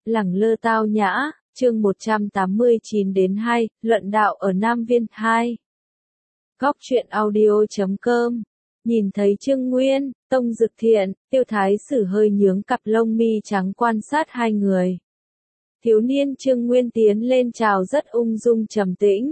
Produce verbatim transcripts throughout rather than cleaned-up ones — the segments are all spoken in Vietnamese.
Lẳng lơ tao nhã, chương một trăm tám mươi chín đến hai, luận đạo ở Nam Viên hai. Góc truyện audio chấm com. Nhìn thấy Trương Nguyên, Tông Dực Thiện, Tiêu Thái Sử hơi nhướng cặp lông mi trắng quan sát hai người. Thiếu niên Trương Nguyên tiến lên chào rất ung dung trầm tĩnh.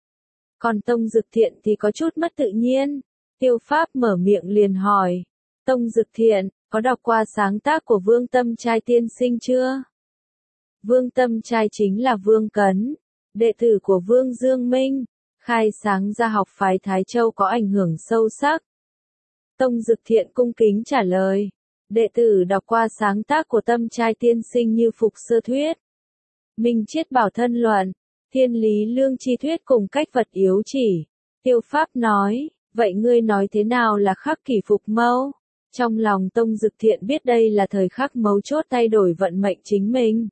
Còn Tông Dực Thiện thì có chút mất tự nhiên. Tiêu Pháp mở miệng liền hỏi. Tông Dực Thiện, có đọc qua sáng tác của Vương Tâm Trai tiên sinh chưa? Vương Tâm Trai chính là Vương Cấn, đệ tử của Vương Dương Minh, khai sáng ra học phái Thái Châu có ảnh hưởng sâu sắc. Tông Dực Thiện cung kính trả lời, đệ tử đọc qua sáng tác của Tâm Trai tiên sinh như Phục Sơ Thuyết, Minh Triết Bảo Thân Luận, Thiên Lý Lương Chi Thuyết cùng Cách Vật Yếu Chỉ. Tiêu Pháp nói, vậy ngươi nói thế nào là khắc kỷ phục mâu? Trong lòng Tông Dực Thiện biết đây là thời khắc mấu chốt thay đổi vận mệnh chính mình.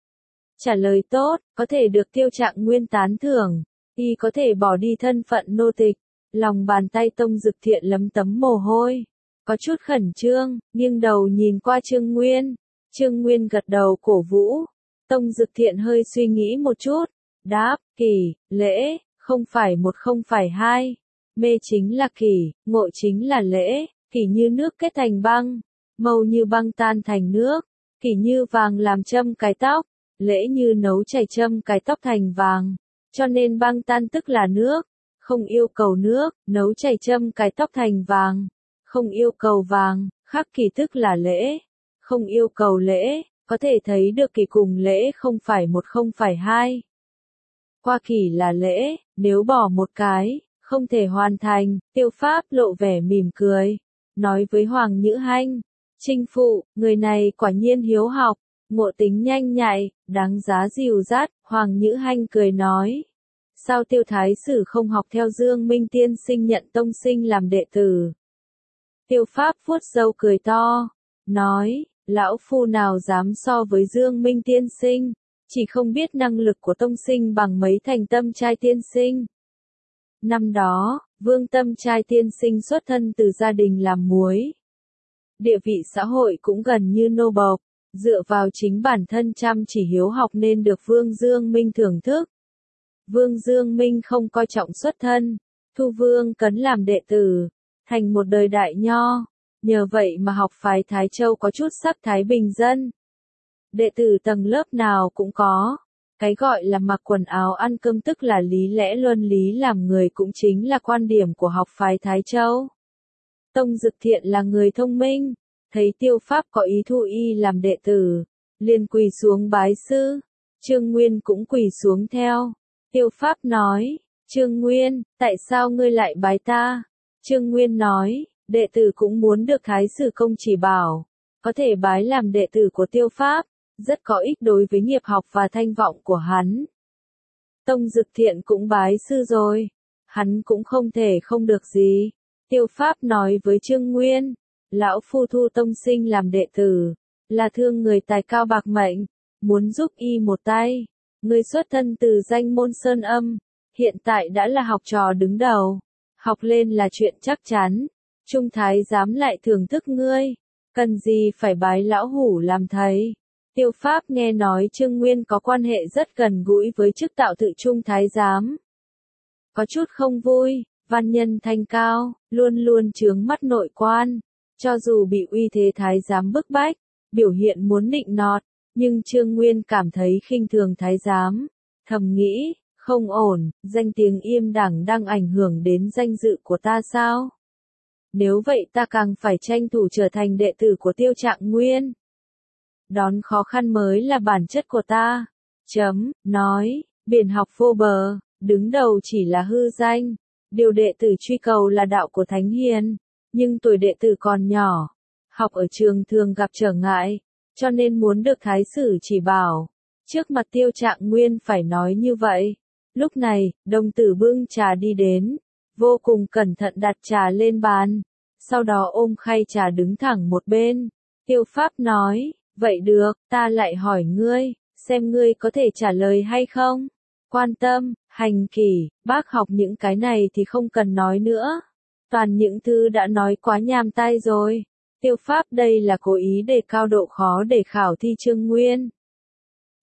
Trả lời tốt, có thể được Tiêu Trạng Nguyên tán thưởng, y có thể bỏ đi thân phận nô tịch. Lòng bàn tay Tông Dực Thiện lấm tấm mồ hôi, có chút khẩn trương, nghiêng đầu nhìn qua Trương Nguyên. Trương Nguyên gật đầu cổ vũ. Tông Dực Thiện hơi suy nghĩ một chút, đáp, kỷ, lễ, không phải một không phải hai. Mê chính là kỷ, ngộ chính là lễ, kỷ như nước kết thành băng, màu như băng tan thành nước, kỷ như vàng làm châm cài tóc, lễ như nấu chảy châm cài tóc thành vàng, cho nên băng tan tức là nước, không yêu cầu nước, nấu chảy châm cài tóc thành vàng, không yêu cầu vàng, khắc kỷ tức là lễ, không yêu cầu lễ, có thể thấy được kỷ cùng lễ không phải một không phải hai. Qua kỷ là lễ, nếu bỏ một cái, không thể hoàn thành. Tiêu Pháp lộ vẻ mỉm cười, nói với Hoàng Nhữ Hanh, Trinh phụ, người này quả nhiên hiếu học, ngộ tính nhanh nhạy, đáng giá dìu dắt. Hoàng Nhữ Hanh cười nói, sao Tiêu Thái Sử không học theo Dương Minh tiên sinh nhận tông sinh làm đệ tử? Tiêu Pháp vuốt râu cười to, nói, lão phu nào dám so với Dương Minh tiên sinh, chỉ không biết năng lực của tông sinh bằng mấy thành Tâm Trai tiên sinh. Năm đó, Vương Tâm Trai tiên sinh xuất thân từ gia đình làm muối. Địa vị xã hội cũng gần như nô bộc, dựa vào chính bản thân chăm chỉ hiếu học nên được Vương Dương Minh thưởng thức. Vương Dương Minh không coi trọng xuất thân, thu Vương Cấn làm đệ tử, thành một đời đại nho, nhờ vậy mà học phái Thái Châu có chút sắc thái bình dân. Đệ tử tầng lớp nào cũng có. Cái gọi là mặc quần áo ăn cơm tức là lý lẽ luân lý làm người cũng chính là quan điểm của học phái Thái Châu. Tông Dực Thiện là người thông minh, thấy Tiêu Pháp có ý thu y làm đệ tử, liền quỳ xuống bái sư. Trương Nguyên cũng quỳ xuống theo. Tiêu Pháp nói, Trương Nguyên, tại sao ngươi lại bái ta? Trương Nguyên nói, đệ tử cũng muốn được Thái Sử công chỉ bảo, có thể bái làm đệ tử của Tiêu Pháp, rất có ích đối với nghiệp học và thanh vọng của hắn. Tông Dực Thiện cũng bái sư rồi, hắn cũng không thể không được gì. Tiêu Pháp nói với Trương Nguyên, lão phu thu tông sinh làm đệ tử, là thương người tài cao bạc mệnh, muốn giúp y một tay. Người xuất thân từ danh môn Sơn Âm, hiện tại đã là học trò đứng đầu, học lên là chuyện chắc chắn. Trung thái giám lại thưởng thức ngươi, cần gì phải bái lão hủ làm thầy? Tiêu Pháp nghe nói Trương Nguyên có quan hệ rất gần gũi với chức tạo tự trung thái giám. Có chút không vui, văn nhân thanh cao, luôn luôn chướng mắt nội quan. Cho dù bị uy thế thái giám bức bách, biểu hiện muốn nịnh nọt, nhưng Trương Nguyên cảm thấy khinh thường thái giám. Thầm nghĩ, không ổn, danh tiếng Yêm Đẳng đang ảnh hưởng đến danh dự của ta sao? Nếu vậy ta càng phải tranh thủ trở thành đệ tử của Tiêu Trạng Nguyên. Đón khó khăn mới là bản chất của ta. Chấm, nói, biển học vô bờ, đứng đầu chỉ là hư danh. Điều đệ tử truy cầu là đạo của Thánh Hiền, nhưng tuổi đệ tử còn nhỏ. Học ở trường thường gặp trở ngại, cho nên muốn được Thái Sử chỉ bảo. Trước mặt Tiêu Trạng Nguyên phải nói như vậy. Lúc này, đồng tử bưng trà đi đến, vô cùng cẩn thận đặt trà lên bàn. Sau đó ôm khay trà đứng thẳng một bên. Tiêu Pháp nói, vậy được, ta lại hỏi ngươi, xem ngươi có thể trả lời hay không? Quan tâm, hành kỷ, bác học những cái này thì không cần nói nữa. Toàn những thứ đã nói quá nhàm tai rồi. Tiêu Pháp đây là cố ý đề cao độ khó để khảo thi Trương Nguyên.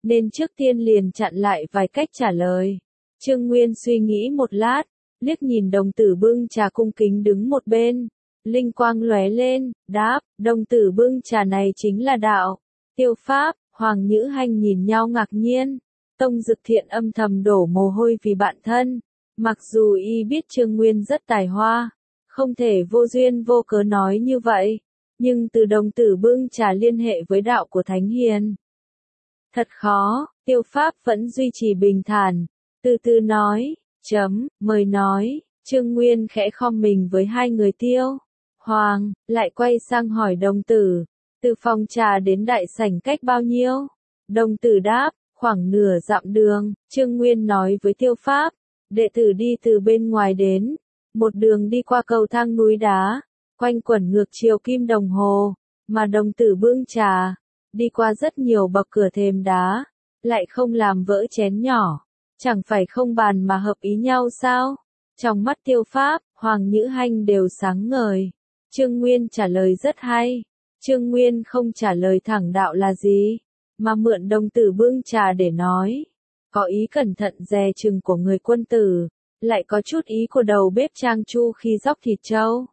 nên trước tiên liền chặn lại vài cách trả lời. Trương Nguyên suy nghĩ một lát, liếc nhìn đồng tử bưng trà cung kính đứng một bên. Linh quang lóe lên, đáp, đồng tử bưng trà này chính là đạo. Tiêu Pháp, Hoàng Nhữ Hành nhìn nhau ngạc nhiên. Tông Dực Thiện âm thầm đổ mồ hôi vì bạn thân. Mặc dù y biết Trương Nguyên rất tài hoa, không thể vô duyên vô cớ nói như vậy, nhưng từ đồng tử bưng trà liên hệ với đạo của Thánh Hiền. Thật khó, Tiêu Pháp vẫn duy trì bình thản, từ từ nói, chấm, mời nói, Trương Nguyên khẽ khom mình với hai người Tiêu. Hoàng, lại quay sang hỏi đồng tử, từ phòng trà đến đại sảnh cách bao nhiêu? Đồng tử đáp, khoảng nửa dặm đường. Trương Nguyên nói với Tiêu Pháp, đệ tử đi từ bên ngoài đến, một đường đi qua cầu thang núi đá, quanh quẩn ngược chiều kim đồng hồ, mà đồng tử bưng trà, đi qua rất nhiều bậc cửa thềm đá, lại không làm vỡ chén nhỏ, chẳng phải không bàn mà hợp ý nhau sao? Trong mắt Tiêu Pháp, Hoàng Nhữ Hành đều sáng ngời. Trương Nguyên trả lời rất hay. Trương Nguyên không trả lời thẳng đạo là gì, mà mượn đồng tử bưng trà để nói. Có ý cẩn thận dè chừng của người quân tử, lại có chút ý của đầu bếp Trang Chu khi róc thịt trâu.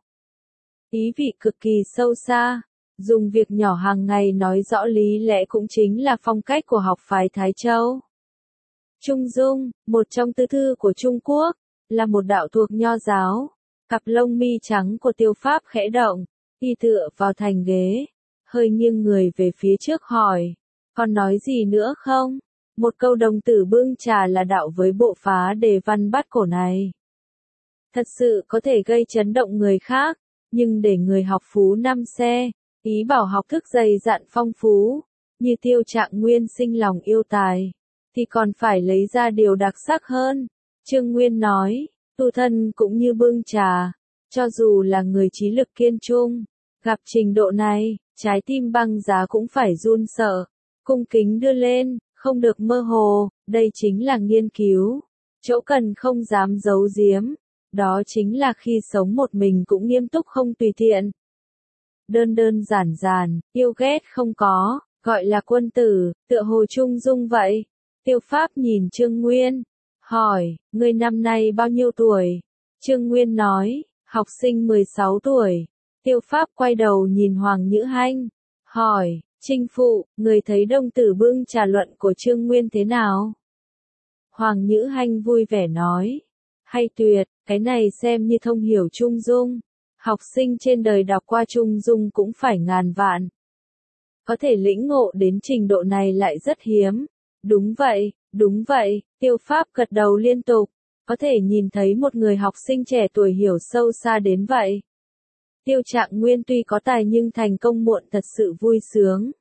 Ý vị cực kỳ sâu xa, dùng việc nhỏ hàng ngày nói rõ lý lẽ cũng chính là phong cách của học phái Thái Châu. Trung Dung, một trong tứ thư của Trung Quốc, là một đạo thuộc Nho giáo. Cặp lông mi trắng của Tiêu Pháp khẽ động, y tựa vào thành ghế, hơi nghiêng người về phía trước hỏi, còn nói gì nữa không? Một câu đồng tử bưng trà là đạo với bộ phá đề văn bát cổ này. Thật sự có thể gây chấn động người khác, nhưng để người học phú năm xe, ý bảo học thức dày dặn phong phú, như Tiêu Trạng Nguyên sinh lòng yêu tài, thì còn phải lấy ra điều đặc sắc hơn. Trương Nguyên nói, tu thân cũng như bưng trà, cho dù là người trí lực kiên trung, gặp trình độ này, trái tim băng giá cũng phải run sợ, cung kính đưa lên, không được mơ hồ, đây chính là nghiên cứu, chỗ cần không dám giấu giếm, đó chính là khi sống một mình cũng nghiêm túc không tùy tiện. Đơn đơn giản giản, yêu ghét không có, gọi là quân tử, tựa hồ Trung Dung vậy. Tiêu Pháp nhìn Trương Nguyên, hỏi, ngươi năm nay bao nhiêu tuổi? Trương Nguyên nói, học sinh mười sáu tuổi. Tiêu Pháp quay đầu nhìn Hoàng Nhữ Hành, hỏi, Trinh Phụ, người thấy đồng tử bưng trà luận của Trương Nguyên thế nào? Hoàng Nhữ Hành vui vẻ nói, hay tuyệt, cái này xem như thông hiểu Trung Dung. Học sinh trên đời đọc qua Trung Dung cũng phải ngàn vạn. Có thể lĩnh ngộ đến trình độ này lại rất hiếm. Đúng vậy, đúng vậy, Tiêu Pháp gật đầu liên tục. Có thể nhìn thấy một người học sinh trẻ tuổi hiểu sâu xa đến vậy. Tiêu Trạng Nguyên tuy có tài nhưng thành công muộn thật sự vui sướng.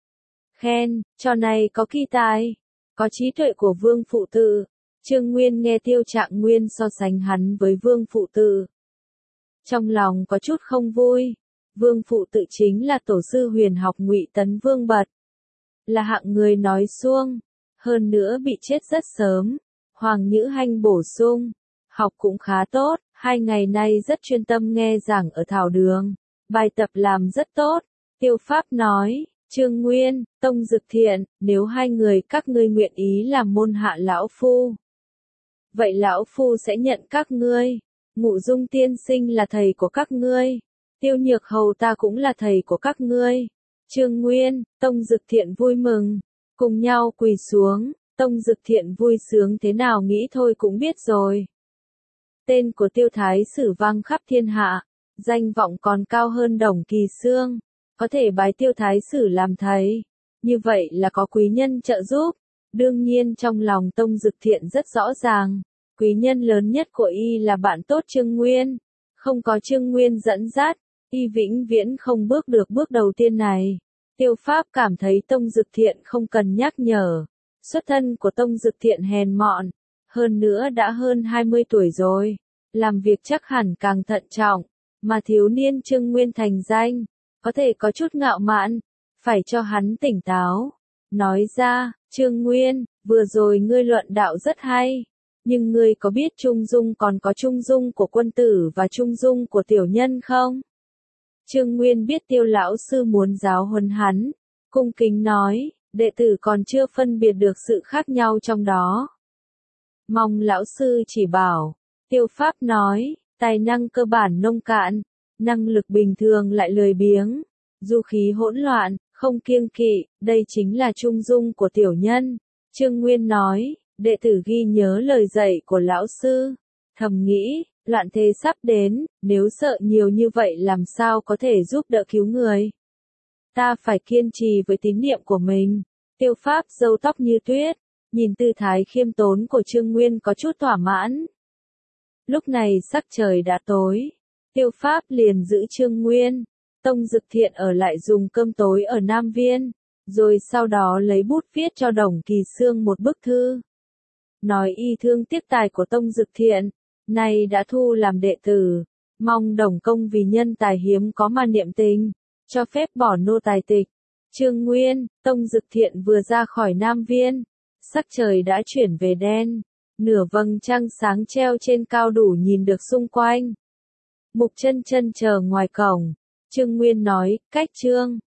Khen, trò này có kỳ tài, có trí tuệ của Vương Phụ Tự. Trương Nguyên nghe Tiêu Trạng Nguyên so sánh hắn với Vương Phụ Tự, trong lòng có chút không vui. Vương Phụ Tự chính là tổ sư huyền học Ngụy Tấn Vương Bật, là hạng người nói suông, hơn nữa bị chết rất sớm. Hoàng Nhữ Hành bổ sung, học cũng khá tốt, hai ngày nay rất chuyên tâm nghe giảng ở thảo đường, bài tập làm rất tốt. Tiêu Pháp nói, Trương Nguyên, Tông Dực Thiện, nếu hai người các ngươi nguyện ý làm môn hạ lão phu, vậy lão phu sẽ nhận các ngươi. Ngũ Dung tiên sinh là thầy của các ngươi, Tiêu Nhược Hầu ta cũng là thầy của các ngươi. Trương Nguyên, Tông Dực Thiện vui mừng, cùng nhau quỳ xuống. Tông Dực Thiện vui sướng thế nào nghĩ thôi cũng biết rồi. Tên của Tiêu Thái Sử vang khắp thiên hạ, danh vọng còn cao hơn Đồng Kỳ Xương, có thể bái Tiêu Thái Sử làm thầy, như vậy là có quý nhân trợ giúp. Đương nhiên trong lòng Tông Dực Thiện rất rõ ràng, quý nhân lớn nhất của y là bạn tốt Trương Nguyên, không có Trương Nguyên dẫn dắt, y vĩnh viễn không bước được bước đầu tiên này. Tiêu Pháp cảm thấy Tông Dực Thiện không cần nhắc nhở. Xuất thân của Tông Dực Thiện hèn mọn, hơn nữa đã hơn hai mươi tuổi rồi, làm việc chắc hẳn càng thận trọng, mà thiếu niên Trương Nguyên thành danh, có thể có chút ngạo mạn, phải cho hắn tỉnh táo. Nói ra, Trương Nguyên, vừa rồi ngươi luận đạo rất hay, nhưng ngươi có biết Trung Dung còn có Trung Dung của quân tử và Trung Dung của tiểu nhân không? Trương Nguyên biết Tiêu lão sư muốn giáo huấn hắn, cung kính nói, đệ tử còn chưa phân biệt được sự khác nhau trong đó. Mong lão sư chỉ bảo. Tiêu Pháp nói, tài năng cơ bản nông cạn, năng lực bình thường lại lười biếng, du khí hỗn loạn, không kiêng kỵ, đây chính là trung dung của tiểu nhân. Trương Nguyên nói, đệ tử ghi nhớ lời dạy của lão sư, thầm nghĩ, loạn thế sắp đến, nếu sợ nhiều như vậy làm sao có thể giúp đỡ cứu người. Ta phải kiên trì với tín niệm của mình. Tiêu Pháp râu tóc như tuyết, nhìn tư thái khiêm tốn của Trương Nguyên có chút thỏa mãn. Lúc này sắc trời đã tối, Tiêu Pháp liền giữ Trương Nguyên, Tông Dực Thiện ở lại dùng cơm tối ở Nam Viên, rồi sau đó lấy bút viết cho Đồng Kỳ Sương một bức thư. Nói y thương tiếc tài của Tông Dực Thiện, nay đã thu làm đệ tử, mong Đồng công vì nhân tài hiếm có mà niệm tình, cho phép bỏ nô tài tịch. Trương Nguyên, Tông Dực Thiện vừa ra khỏi Nam Viên, sắc trời đã chuyển về đen, nửa vầng trăng sáng treo trên cao đủ nhìn được xung quanh. Mục Chân Chân chờ ngoài cổng, Trương Nguyên nói, cách Trương